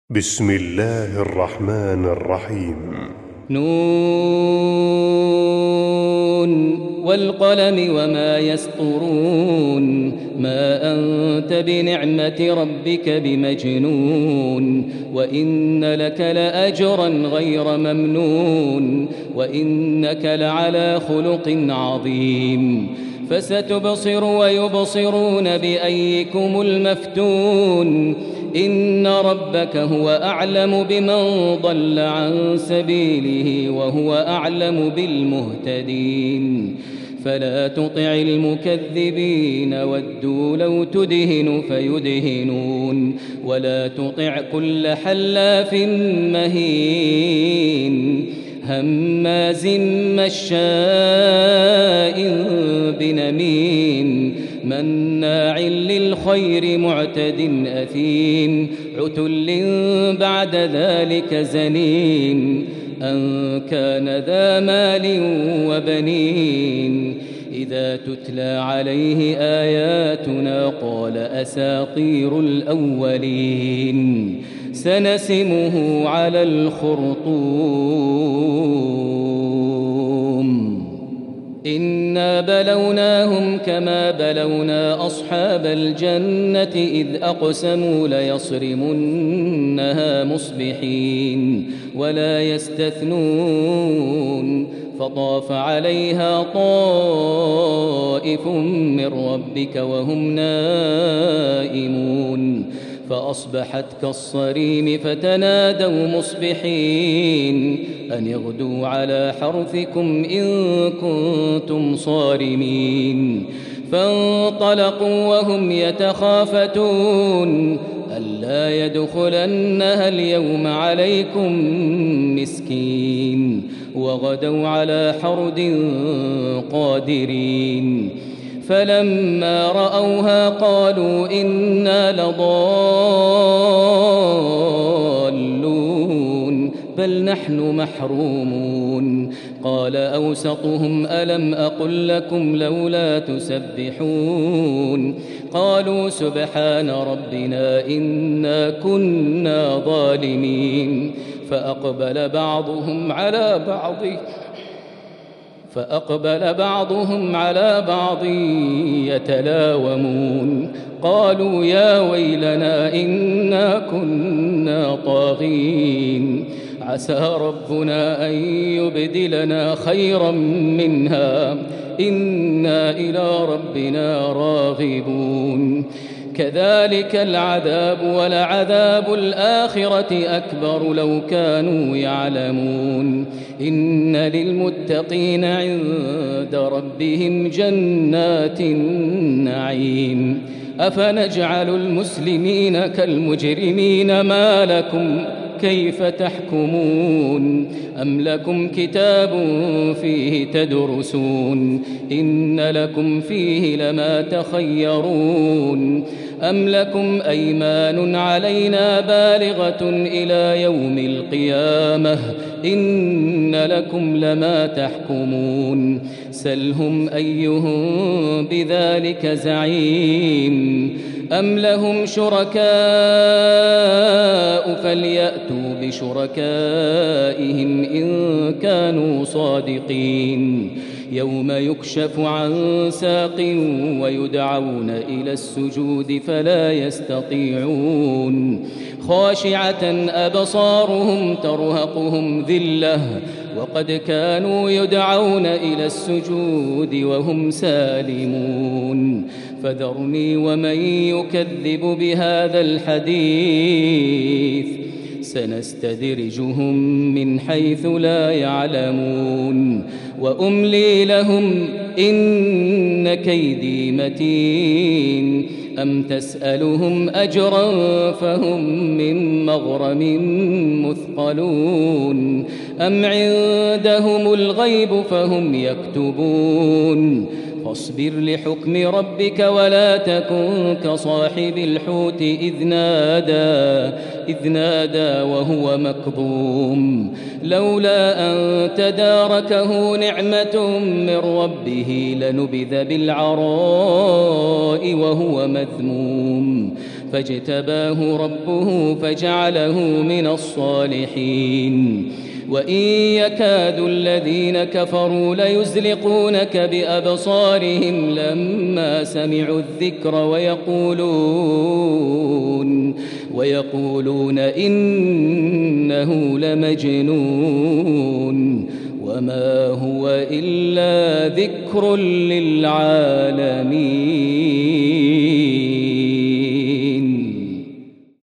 بسم الله الرحمن الرحيم. نون والقلم وما يسطرون ما أنت بنعمة ربك بمجنون وإن لك لأجرا غير ممنون وإنك لعلى خلق عظيم فستبصر ويبصرون بأيكم المفتون إن ربك هو أعلم بمن ضل عن سبيله وهو أعلم بالمهتدين فلا تطع المكذبين ودوا لو تدهن فيدهنون ولا تطع كل حلاف مهين هماز مشاء بنميم مناع للخير معتد أثيم عتل بعد ذلك زنيم أن كان ذا مال وبنين إذا تتلى عليه آياتنا قال أساطير الأولين سنسمه على الخرطوم إنا بلوناهم كما بلونا أصحاب الجنة إذ أقسموا ليصرمنها مصبحين ولا يستثنون فطاف عليها طائف من ربك وهم نائمون فأصبحت كالصريم فتنادوا مصبحين أن اغدوا على حرثكم إن كنتم صارمين فانطلقوا وهم يتخافتون ألا يدخلنها اليوم عليكم مسكين وغدوا على حرد قادرين فلما رأوها قالوا إنا لضالون بل نحن محرومون قال أوسطهم ألم أقل لكم لولا تسبحون قالوا سبحان ربنا إنا كنا ظالمين فأقبل بعضهم على بعض يتلاومون قالوا يا ويلنا إنا كنا طاغين عسى ربنا أن يبدلنا خيرا منها إنا إلى ربنا راغبون كذلك العذاب ولعذاب الآخرة أكبر لو كانوا يعلمون إن للمتقين عند ربهم جنات النعيم أفنجعل المسلمين كالمجرمين ما لكم كيف تحكمون أم لكم كتاب فيه تدرسون إن لكم فيه لما تخيرون أم لكم أيمان علينا بالغة إلى يوم القيامة إن لكم لما تحكمون سلهم أيهم بذلك زعيم أم لهم شركاء فليأتوا بشركائهم إن كانوا صادقين يوم يكشف عن ساق ويدعون إلى السجود فلا يستطيعون خاشعة أبصارهم ترهقهم ذلة وقد كانوا يدعون إلى السجود وهم سالمون فذرني ومن يكذب بهذا الحديث سنستدرجهم من حيث لا يعلمون وأملي لهم إن كيدي متين أم تسألهم أجرا فهم من مغرم مثقلون أم عندهم الغيب فهم يكتبون فاصبر لحكم ربك ولا تكن كصاحب الحوت إذ نادى وهو مكظوم لولا أن تداركه نعمة من ربه لنبذ بالعراء وهو مذموم فاجتباه ربه فجعله من الصالحين وإن يكاد الذين كفروا ليزلقونك بأبصارهم لما سمعوا الذكر ويقولون إنه لمجنون وما هو إلا ذكر للعالمين.